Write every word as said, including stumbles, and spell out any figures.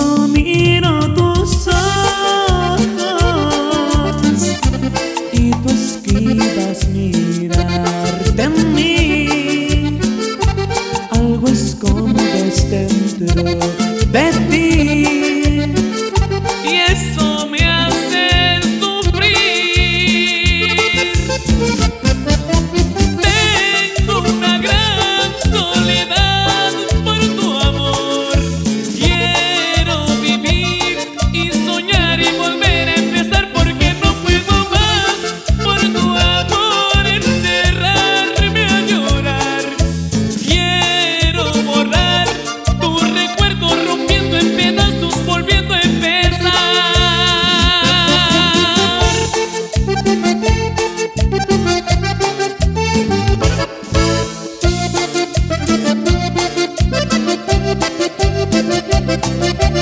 Cuando miro tus ojos y tú esquivas mirarte en mí, algo escondes dentro de ti y eso me hace sufrir. Tengo una gran soledad por tu amor. Quiero vivir y soñar y volver a empezar porque no puedo más por tu amor encerrarme a llorar. Quiero borrar tu recuerdo rompiendo en pedazos, volviendo a empezar. Thank you.